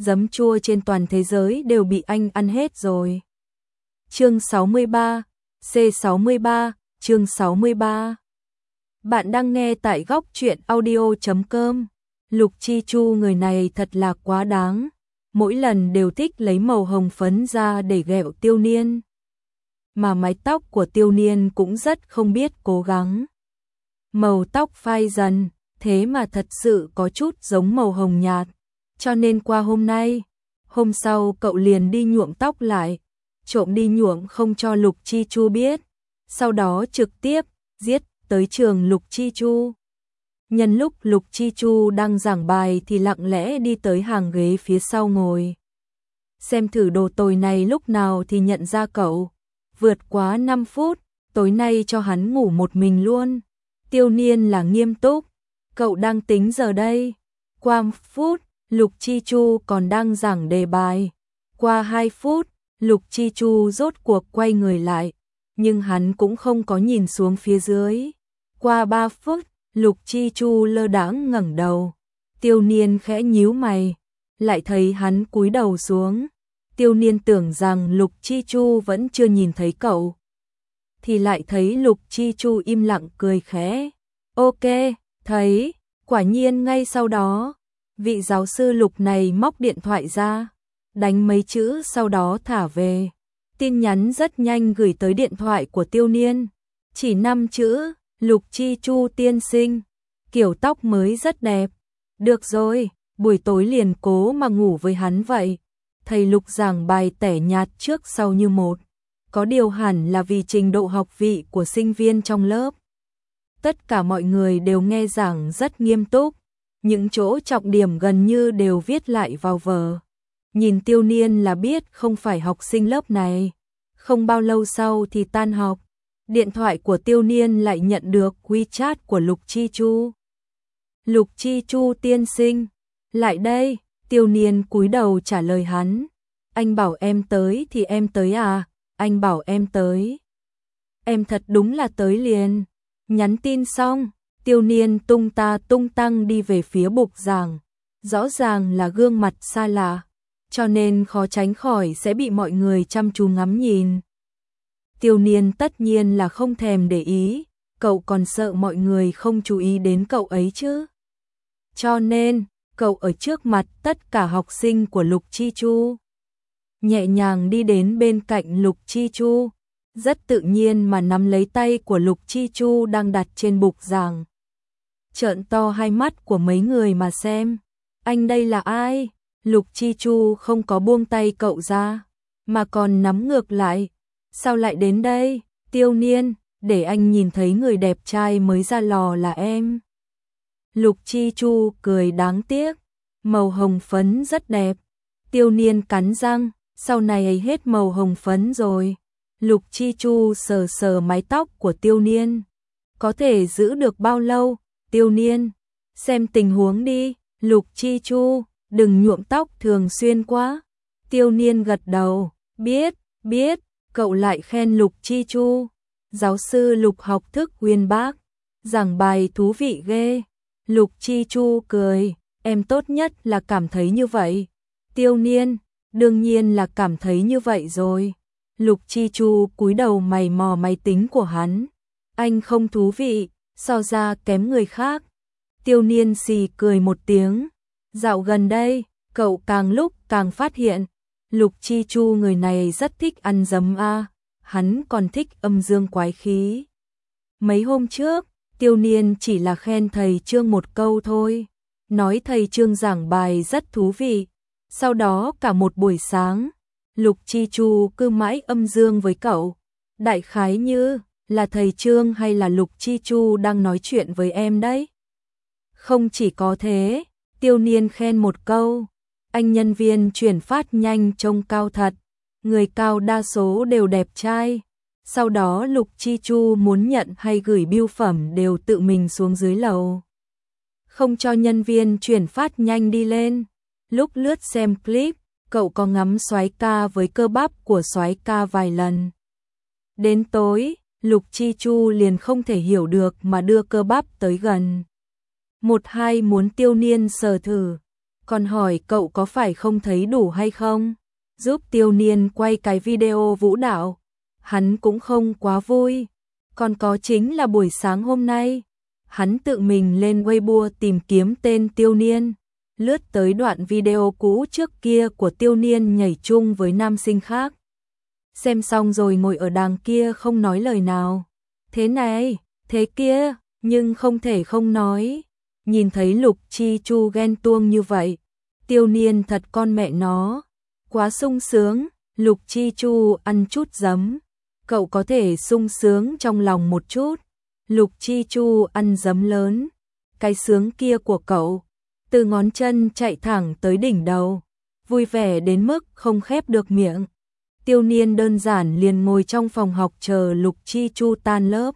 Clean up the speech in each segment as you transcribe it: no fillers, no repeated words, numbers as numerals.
giấm chua trên toàn thế giới đều bị anh ăn hết rồi. Chương 63, C63, chương 63. Bạn đang nghe tại góc truyện audio.com. Lục Chi Chu người này thật là quá đáng, mỗi lần đều thích lấy màu hồng phấn ra để ghẹo Tiêu Niên. Mà mái tóc của Tiêu Niên cũng rất không biết cố gắng. Màu tóc phai dần, thế mà thật sự có chút giống màu hồng nhạt, cho nên qua hôm sau cậu liền đi nhuộm tóc lại, trộm đi nhuộm không cho Lục Chi Chu biết, sau đó trực tiếp giết tới trường Lục Chi Chu. Nhân lúc Lục Chi Chu đang giảng bài thì lặng lẽ đi tới hàng ghế phía sau ngồi. Xem thử đồ tồi này lúc nào thì nhận ra cậu. Vượt quá 5 phút, tối nay cho hắn ngủ một mình luôn. Tiêu Niên là nghiêm túc. Cậu đang tính giờ đây. Qua 1 phút, Lục Chi Chu còn đang giảng đề bài. Qua 2 phút, Lục Chi Chu rốt cuộc quay người lại, nhưng hắn cũng không có nhìn xuống phía dưới. Qua 3 phút, Lục Chi Chu lơ đãng ngẩng đầu. Tiêu Niên khẽ nhíu mày, lại thấy hắn cúi đầu xuống. Tiêu Niên tưởng rằng Lục Chi Chu vẫn chưa nhìn thấy cậu, thì lại thấy Lục Chi Chu im lặng cười khẽ. Ok, thấy. Quả nhiên ngay sau đó, vị giáo sư Lục này móc điện thoại ra, đánh mấy chữ sau đó thả về. Tin nhắn rất nhanh gửi tới điện thoại của Tiêu Niên. Chỉ 5 chữ, Lục Chi Chu tiên sinh, kiểu tóc mới rất đẹp. Được rồi, buổi tối liền cố mà ngủ với hắn vậy. Thầy Lục giảng bài tẻ nhạt trước sau như một, có điều hẳn là vì trình độ học vị của sinh viên trong lớp. Tất cả mọi người đều nghe giảng rất nghiêm túc, những chỗ trọng điểm gần như đều viết lại vào vở. Nhìn Tiêu Niên là biết không phải học sinh lớp này. Không bao lâu sau thì tan học, điện thoại của Tiêu Niên lại nhận được WeChat của Lục Chi Chu. Lục Chi Chu tiên sinh, lại đây. Tiêu Niên cúi đầu trả lời hắn. Anh bảo em tới thì em tới à? Anh bảo em tới. Em thật đúng là tới liền. Nhắn tin xong, Tiêu Niên tung ta tung tăng đi về phía bục giảng. Rõ ràng là gương mặt xa lạ, cho nên khó tránh khỏi sẽ bị mọi người chăm chú ngắm nhìn. Tiêu Niên tất nhiên là không thèm để ý, cậu còn sợ mọi người không chú ý đến cậu ấy chứ. Cho nên, cậu ở trước mặt tất cả học sinh của Lục Chi Chu, nhẹ nhàng đi đến bên cạnh Lục Chi Chu, rất tự nhiên mà nắm lấy tay của Lục Chi Chu đang đặt trên bục giảng. Trợn to hai mắt của mấy người mà xem. Anh đây là ai? Lục Chi Chu không có buông tay cậu ra, mà còn nắm ngược lại. Sao lại đến đây? Tiêu Niên, để anh nhìn thấy người đẹp trai mới ra lò là em. Lục Chi Chu cười đáng tiếc. Màu hồng phấn rất đẹp. Tiêu Niên cắn răng, sau này ấy hết màu hồng phấn rồi. Lục Chi Chu sờ sờ mái tóc của Tiêu Niên. Có thể giữ được bao lâu? Tiêu Niên, xem tình huống đi. Lục Chi Chu, đừng nhuộm tóc thường xuyên quá. Tiêu Niên gật đầu, biết. Cậu lại khen Lục Chi Chu. Giáo sư Lục học thức uyên bác, giảng bài thú vị ghê. Lục Chi Chu cười, em tốt nhất là cảm thấy như vậy. Tiêu Niên, đương nhiên là cảm thấy như vậy rồi. Lục Chi Chu cúi đầu mày mò máy tính của hắn. Anh không thú vị, so ra kém người khác. Tiêu Niên xì cười một tiếng. Dạo gần đây, cậu càng lúc càng phát hiện, Lục Chi Chu người này rất thích ăn dấm a, hắn còn thích âm dương quái khí. Mấy hôm trước, Tiêu Niên chỉ là khen thầy Trương một câu thôi, nói thầy Trương giảng bài rất thú vị. Sau đó cả một buổi sáng, Lục Chi Chu cứ mãi âm dương với cậu. Đại khái như là thầy Trương hay là Lục Chi Chu đang nói chuyện với em đấy. Không chỉ có thế, Tiêu Niên khen một câu, anh nhân viên chuyển phát nhanh trông cao thật, người cao đa số đều đẹp trai. Sau đó Lục Chi Chu muốn nhận hay gửi bưu phẩm đều tự mình xuống dưới lầu, không cho nhân viên chuyển phát nhanh đi lên. Lúc lướt xem clip, cậu có ngắm soái ca với cơ bắp của soái ca vài lần. Đến tối, Lục Chi Chu liền không thể hiểu được mà đưa cơ bắp tới gần. 1-2 muốn Tiêu Niên sờ thử. còn hỏi cậu có phải không thấy đủ hay không, giúp Tiêu Niên quay cái video vũ đạo. Hắn cũng không quá vui. Còn có chính là buổi sáng hôm nay, hắn tự mình lên Weibo tìm kiếm tên Tiêu Niên, lướt tới đoạn video cũ trước kia của Tiêu Niên nhảy chung với nam sinh khác. Xem xong rồi ngồi ở đàng kia không nói lời nào. Thế này, thế kia, nhưng không thể không nói. Nhìn thấy Lục Chi Chu ghen tuông như vậy, Tiêu Niên thật con mẹ nó, quá sung sướng. Lục Chi Chu ăn chút giấm, cậu có thể sung sướng trong lòng một chút. Lục Chi Chu ăn giấm lớn, cái sướng kia của cậu, từ ngón chân chạy thẳng tới đỉnh đầu, vui vẻ đến mức không khép được miệng. Tiêu Niên đơn giản liền ngồi trong phòng học chờ Lục Chi Chu tan lớp,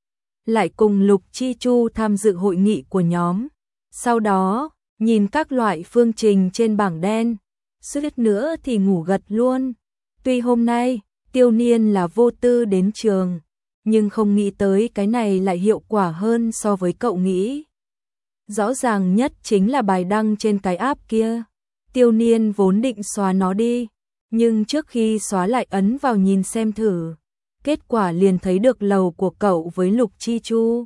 lại cùng Lục Chi Chu tham dự hội nghị của nhóm. Sau đó, nhìn các loại phương trình trên bảng đen, suýt nữa thì ngủ gật luôn. Tuy hôm nay, Tiêu Niên là vô tư đến trường, nhưng không nghĩ tới cái này lại hiệu quả hơn so với cậu nghĩ. Rõ ràng nhất chính là bài đăng trên cái app kia. Tiêu Niên vốn định xóa nó đi, nhưng trước khi xóa lại ấn vào nhìn xem thử. Kết quả liền thấy được lầu của cậu với Lục Chi Chu.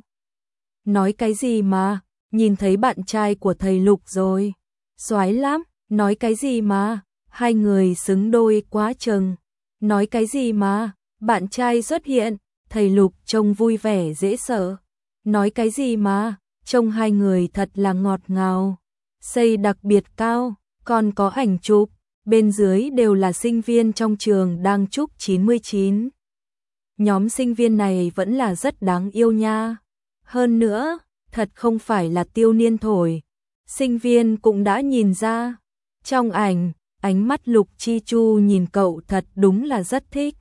Nói cái gì mà, nhìn thấy bạn trai của thầy Lục rồi. Xoái lắm, nói cái gì mà, hai người xứng đôi quá chừng. Nói cái gì mà, bạn trai xuất hiện, thầy Lục trông vui vẻ dễ sợ. Nói cái gì mà, trông hai người thật là ngọt ngào. Xây đặc biệt cao, còn có ảnh chụp, bên dưới đều là sinh viên trong trường đang chúc 99. Nhóm sinh viên này vẫn là rất đáng yêu nha. Hơn nữa, thật không phải là Tiêu Niên thổi. Sinh viên cũng đã nhìn ra. Trong ảnh, ánh mắt Lục Chi Chu nhìn cậu thật đúng là rất thích.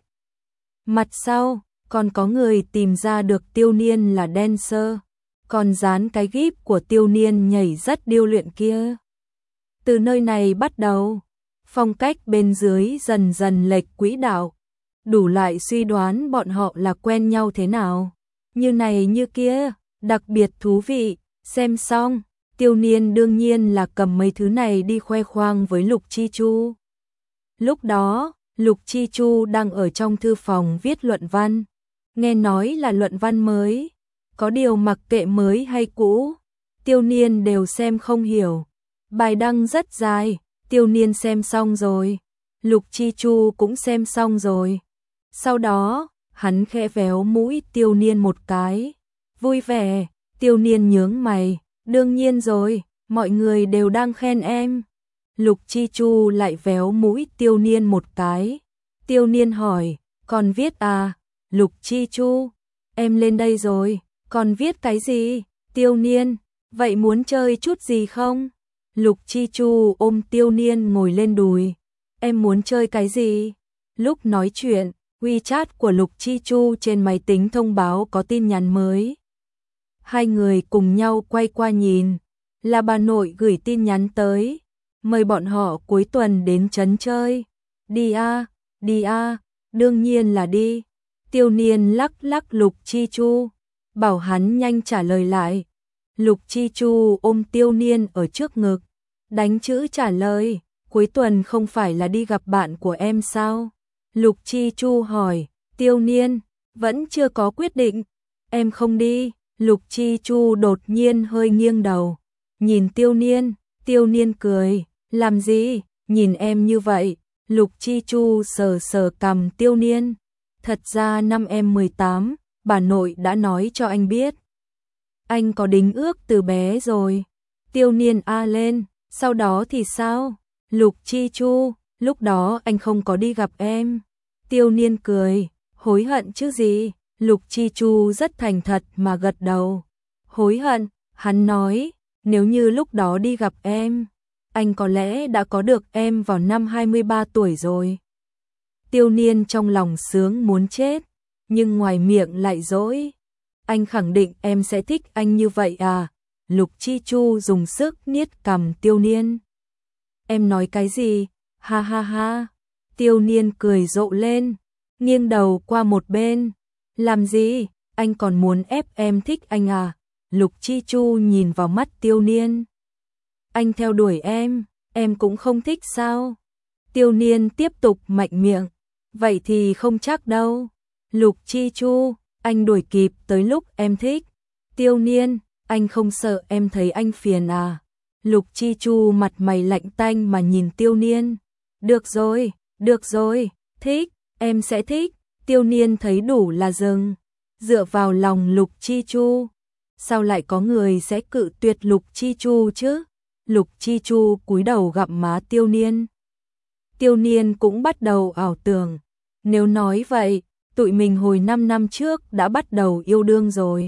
Mặt sau, còn có người tìm ra được Tiêu Niên là dancer, còn dán cái gif của Tiêu Niên nhảy rất điêu luyện kia. Từ nơi này bắt đầu, phong cách bên dưới dần dần lệch quỹ đạo. Đủ loại suy đoán bọn họ là quen nhau thế nào, như này như kia, đặc biệt thú vị. Xem xong, Tiêu Niên đương nhiên là cầm mấy thứ này đi khoe khoang với Lục Chi Chu. Lúc đó, Lục Chi Chu đang ở trong thư phòng viết luận văn, nghe nói là luận văn mới, có điều mặc kệ mới hay cũ, Tiêu Niên đều xem không hiểu. Bài đăng rất dài, Tiêu Niên xem xong rồi, Lục Chi Chu cũng xem xong rồi. Sau đó, hắn khẽ véo mũi Tiêu Niên một cái, vui vẻ. Tiêu Niên nhướng mày, đương nhiên rồi, mọi người đều đang khen em. Lục Chi Chu lại véo mũi Tiêu Niên một cái. Tiêu Niên hỏi, còn viết à? Lục Chi Chu, em lên đây rồi, còn viết cái gì? Tiêu Niên, vậy muốn chơi chút gì không? Lục Chi Chu ôm Tiêu Niên ngồi lên đùi. Em muốn chơi cái gì? Lúc nói chuyện, WeChat của Lục Chi Chu trên máy tính thông báo có tin nhắn mới. Hai người cùng nhau quay qua nhìn, là bà nội gửi tin nhắn tới, mời bọn họ cuối tuần đến trấn chơi. Đi à, đương nhiên là đi. Tiêu Niên lắc lắc Lục Chi Chu, bảo hắn nhanh trả lời lại. Lục Chi Chu ôm Tiêu Niên ở trước ngực, đánh chữ trả lời, cuối tuần không phải là đi gặp bạn của em sao? Lục Chi Chu hỏi, Tiêu Niên, vẫn chưa có quyết định, em không đi. Lục Chi Chu đột nhiên hơi nghiêng đầu, nhìn Tiêu Niên cười, làm gì, nhìn em như vậy. Lục Chi Chu sờ sờ cằm Tiêu Niên, thật ra năm em 18, bà nội đã nói cho anh biết. Anh có đính ước từ bé rồi. Tiêu Niên a lên, sau đó thì sao? Lục Chi Chu, lúc đó anh không có đi gặp em. Tiêu Niên cười, hối hận chứ gì? Lục Chi Chu rất thành thật mà gật đầu. Hối hận, hắn nói, nếu như lúc đó đi gặp em, anh có lẽ đã có được em vào năm 23 tuổi rồi. Tiêu Niên trong lòng sướng muốn chết, nhưng ngoài miệng lại dỗi. Anh khẳng định em sẽ thích anh như vậy à? Lục Chi Chu dùng sức niết cằm Tiêu Niên. Em nói cái gì? Ha ha ha. Tiêu Niên cười rộ lên, nghiêng đầu qua một bên. Làm gì? Anh còn muốn ép em thích anh à? Lục Chi Chu nhìn vào mắt Tiêu Niên. Anh theo đuổi em, em cũng không thích sao? Tiêu Niên tiếp tục mạnh miệng, vậy thì không chắc đâu. Lục Chi Chu, anh đuổi kịp tới lúc em thích. Tiêu Niên, anh không sợ em thấy anh phiền à? Lục Chi Chu mặt mày lạnh tanh mà nhìn Tiêu Niên. Được rồi, thích, em sẽ thích. Tiêu Niên thấy đủ là dừng, dựa vào lòng Lục Chi Chu. Sao lại có người sẽ cự tuyệt Lục Chi Chu chứ? Lục Chi Chu cúi đầu gặm má Tiêu Niên. Tiêu Niên cũng bắt đầu ảo tưởng, nếu nói vậy, tụi mình hồi 5 năm trước đã bắt đầu yêu đương rồi.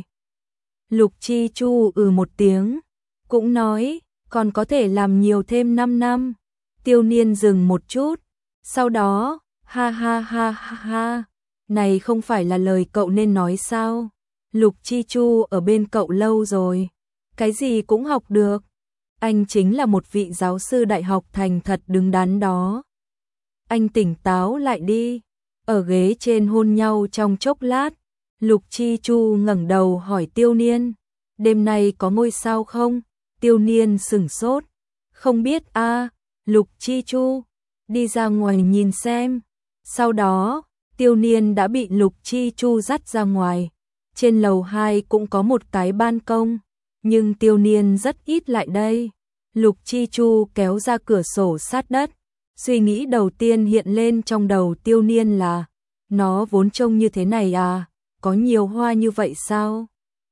Lục Chi Chu một tiếng, cũng nói, còn có thể làm nhiều thêm 5 năm. Tiêu Niên dừng một chút, sau đó, ha ha ha ha ha, này không phải là lời cậu nên nói sao? Lục Chi Chu ở bên cậu lâu rồi, cái gì cũng học được. Anh chính là một vị giáo sư đại học thành thật đứng đắn đó. Anh tỉnh táo lại đi. Ở ghế trên hôn nhau trong chốc lát, Lục Chi Chu ngẩng đầu hỏi Tiêu Niên, đêm nay có ngôi sao không? Tiêu Niên sửng sốt, không biết a. Lục Chi Chu, đi ra ngoài nhìn xem. Sau đó, Tiêu Niên đã bị Lục Chi Chu dắt ra ngoài. Trên lầu 2 cũng có một cái ban công, nhưng Tiêu Niên rất ít lại đây. Lục Chi Chu kéo ra cửa sổ sát đất. Suy nghĩ đầu tiên hiện lên trong đầu Tiêu Niên là, nó vốn trông như thế này à, có nhiều hoa như vậy sao?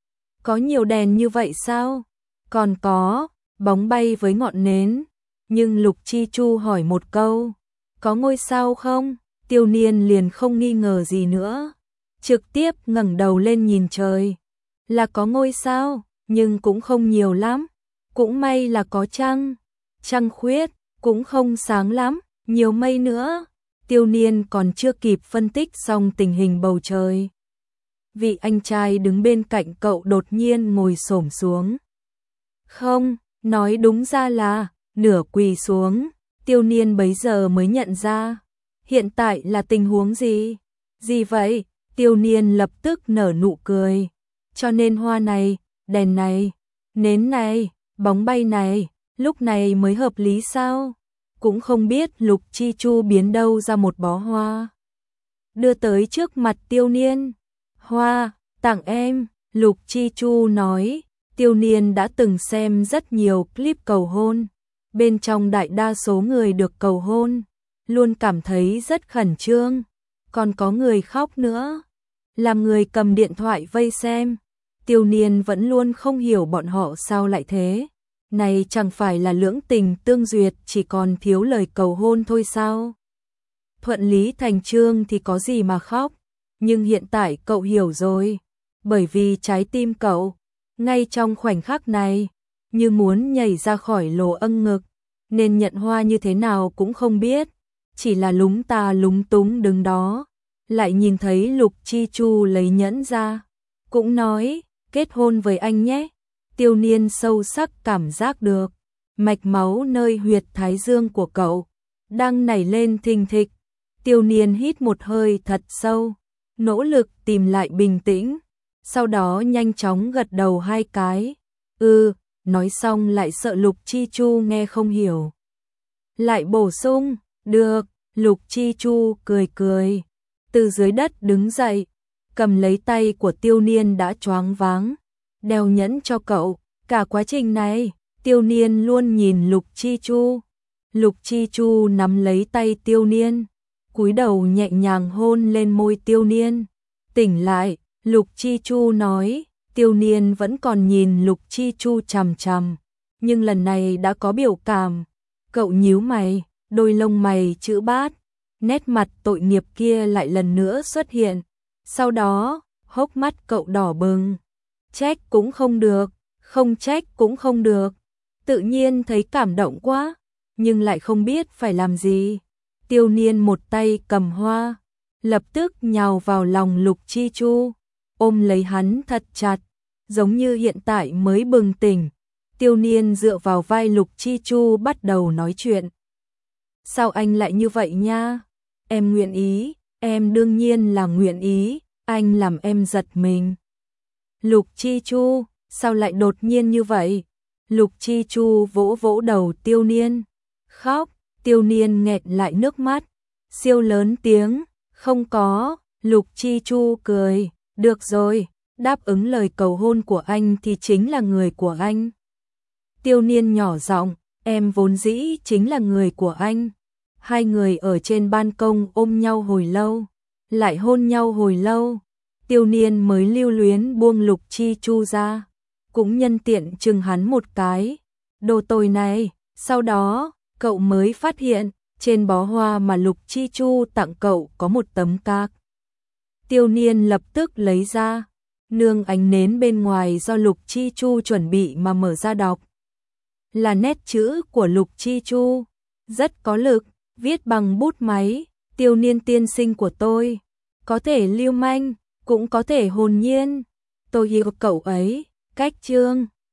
Có nhiều đèn như vậy sao? Còn có, bóng bay với ngọn nến. Nhưng Lục Chi Chu hỏi một câu, có ngôi sao không? Tiêu Niên liền không nghi ngờ gì nữa, trực tiếp ngẩng đầu lên nhìn trời. Là có ngôi sao, nhưng cũng không nhiều lắm. Cũng may là có trăng. Trăng khuyết, cũng không sáng lắm, nhiều mây nữa. Tiêu Niên còn chưa kịp phân tích xong tình hình bầu trời. Vị anh trai đứng bên cạnh cậu đột nhiên ngồi xổm xuống. Không, nói đúng ra là nửa quỳ xuống. Tiêu Niên bấy giờ mới nhận ra, hiện tại là tình huống gì? Gì vậy? Tiêu Niên lập tức nở nụ cười. Cho nên hoa này, đèn này, nến này, bóng bay này, lúc này mới hợp lý sao? Cũng không biết Lục Chi Chu biến đâu ra một bó hoa, đưa tới trước mặt Tiêu Niên. Hoa, tặng em. Lục Chi Chu nói. Tiêu Niên đã từng xem rất nhiều clip cầu hôn. Bên trong đại đa số người được cầu hôn luôn cảm thấy rất khẩn trương. Còn có người khóc nữa, làm người cầm điện thoại vây xem. Tiêu Niên vẫn luôn không hiểu bọn họ sao lại thế. Này chẳng phải là lưỡng tình tương duyệt, chỉ còn thiếu lời cầu hôn thôi sao? Thuận lý thành chương thì có gì mà khóc. Nhưng hiện tại cậu hiểu rồi. Bởi vì trái tim cậu, ngay trong khoảnh khắc này, như muốn nhảy ra khỏi lỗ âng ngực. Nên nhận hoa như thế nào cũng không biết. Chỉ là lúng ta lúng túng đứng đó. Lại nhìn thấy Lục Chi Chu lấy nhẫn ra. Cũng nói, kết hôn với anh nhé. Tiêu Niên sâu sắc cảm giác được, mạch máu nơi huyệt thái dương của cậu đang nảy lên thình thịch. Tiêu Niên hít một hơi thật sâu, nỗ lực tìm lại bình tĩnh, sau đó nhanh chóng gật đầu 2 cái. Nói xong lại sợ Lục Chi Chu nghe không hiểu. Lại bổ sung, được. Lục Chi Chu cười cười, từ dưới đất đứng dậy, cầm lấy tay của Tiêu Niên đã choáng váng, đeo nhẫn cho cậu. Cả quá trình này, Tiêu Niên luôn nhìn Lục Chi Chu. Lục Chi Chu nắm lấy tay Tiêu Niên, cúi đầu nhẹ nhàng hôn lên môi Tiêu Niên. Tỉnh lại, Lục Chi Chu nói. Tiêu Niên vẫn còn nhìn Lục Chi Chu chằm chằm, nhưng lần này đã có biểu cảm. Cậu nhíu mày, đôi lông mày chữ bát, nét mặt tội nghiệp kia lại lần nữa xuất hiện. Sau đó, hốc mắt cậu đỏ bừng. Trách cũng không được, không trách cũng không được. Tự nhiên thấy cảm động quá, nhưng lại không biết phải làm gì. Tiêu Niên một tay cầm hoa, lập tức nhào vào lòng Lục Chi Chu, ôm lấy hắn thật chặt, giống như hiện tại mới bừng tỉnh. Tiêu Niên dựa vào vai Lục Chi Chu bắt đầu nói chuyện. Sao anh lại như vậy nha? Em nguyện ý, em đương nhiên là nguyện ý, anh làm em giật mình. Lục Chi Chu, sao lại đột nhiên như vậy? Lục Chi Chu vỗ vỗ đầu Tiêu Niên. khóc, Tiêu Niên nghẹn lại nước mắt, siêu lớn tiếng, không có, Lục Chi Chu cười, được rồi, đáp ứng lời cầu hôn của anh thì chính là người của anh. Tiêu Niên nhỏ giọng, em vốn dĩ chính là người của anh. Hai người ở trên ban công ôm nhau hồi lâu, lại hôn nhau hồi lâu. Tiêu Niên mới lưu luyến buông Lục Chi Chu ra, cũng nhân tiện chừng hắn một cái. Đồ tồi này, sau đó, cậu mới phát hiện, trên bó hoa mà Lục Chi Chu tặng cậu có một tấm cạc. Tiêu Niên lập tức lấy ra, nương ánh nến bên ngoài do Lục Chi Chu chuẩn bị mà mở ra đọc. Là nét chữ của Lục Chi Chu, rất có lực, viết bằng bút máy, Tiêu Niên tiên sinh của tôi, có thể lưu manh, cũng có thể hồn nhiên, tôi yêu cậu ấy, cách chương.